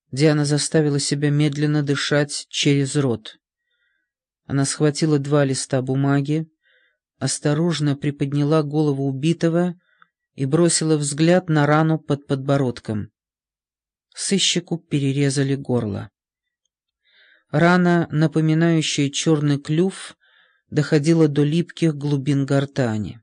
Диана заставила себя медленно дышать через рот. Она схватила 2 листа бумаги, осторожно приподняла голову убитого и бросила взгляд на рану под подбородком. Сыщику перерезали горло. Рана, напоминающая черный клюв, доходила до липких глубин гортани.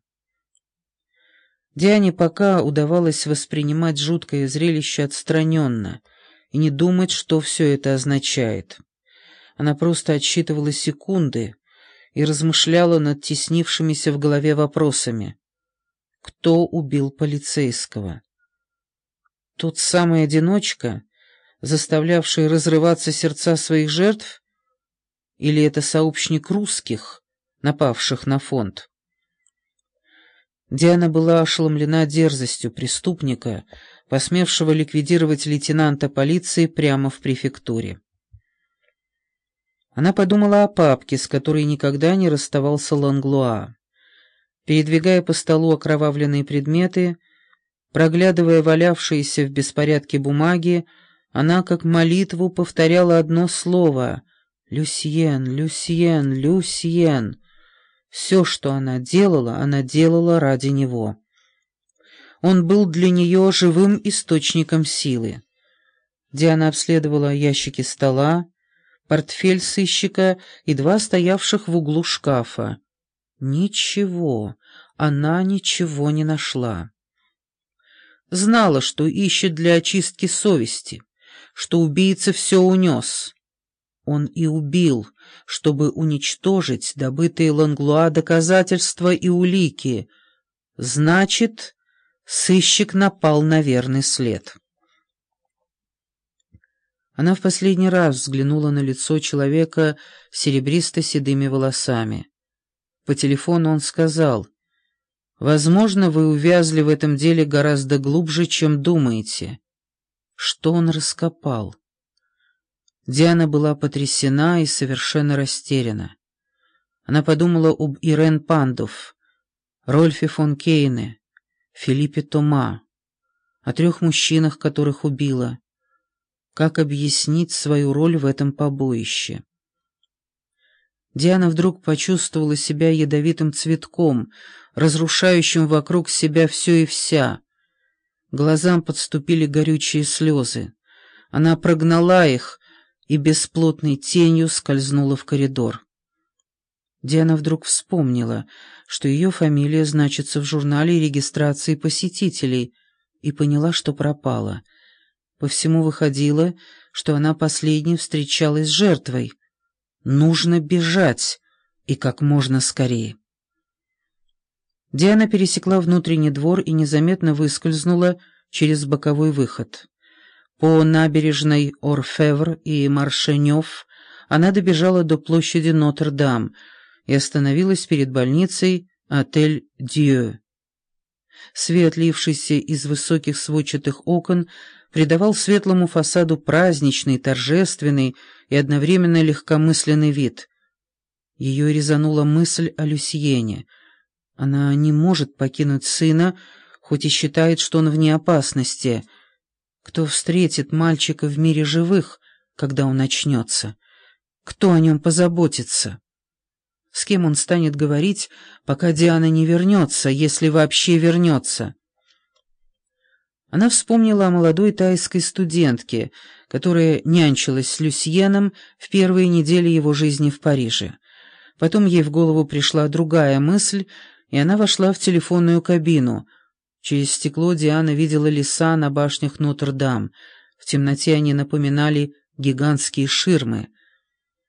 Диане пока удавалось воспринимать жуткое зрелище отстраненно и не думать, что все это означает. Она просто отсчитывала секунды и размышляла над теснившимися в голове вопросами. Кто убил полицейского? Тот самый одиночка, заставлявший разрываться сердца своих жертв? Или это сообщник русских, напавших на фонд? Диана была ошеломлена дерзостью преступника, посмевшего ликвидировать лейтенанта полиции прямо в префектуре. Она подумала о папке, с которой никогда не расставался Ланглуа. Передвигая по столу окровавленные предметы, проглядывая валявшиеся в беспорядке бумаги, она как молитву повторяла одно слово — «Люсьен, Люсьен, Люсьен». Все, что она делала ради него. Он был для нее живым источником силы. Диана обследовала ящики стола, портфель сыщика и 2 стоявших в углу шкафа. Ничего, она ничего не нашла. Знала, что ищет для очистки совести, что убийца все унес. Он и убил, чтобы уничтожить добытые Ланглуа доказательства и улики. Значит, сыщик напал на верный след. Она в последний раз взглянула на лицо человека с серебристо-седыми волосами. По телефону он сказал: «Возможно, вы увязли в этом деле гораздо глубже, чем думаете». Что он раскопал? Диана была потрясена и совершенно растеряна. Она подумала об Ирен Пандов, Рольфе фон Кейне, Филиппе Тома, о 3 мужчинах, которых убила. Как объяснить свою роль в этом побоище? Диана вдруг почувствовала себя ядовитым цветком, разрушающим вокруг себя все и вся. Глазам подступили горючие слезы. Она прогнала их и бесплотной тенью скользнула в коридор. Диана вдруг вспомнила, что ее фамилия значится в журнале регистрации посетителей, и поняла, что пропала. По всему выходило, что она последней встречалась с жертвой. Нужно бежать, и как можно скорее. Диана пересекла внутренний двор и незаметно выскользнула через боковой выход. По набережной Орфевр и Маршенёв она добежала до площади Нотр-Дам и остановилась перед больницей «Отель Дьё». Свет, лившийся из высоких сводчатых окон, придавал светлому фасаду праздничный, торжественный и одновременно легкомысленный вид. Ее резанула мысль о Люсьене. Она не может покинуть сына, хоть и считает, что он вне опасности. Кто встретит мальчика в мире живых, когда он очнется? Кто о нем позаботится? С кем он станет говорить, пока Диана не вернется, если вообще вернется? Она вспомнила о молодой тайской студентке, которая нянчилась с Люсьеном в первые недели его жизни в Париже. Потом ей в голову пришла другая мысль, и она вошла в телефонную кабину. Через стекло Диана видела леса на башнях Нотр-Дам. В темноте они напоминали гигантские ширмы.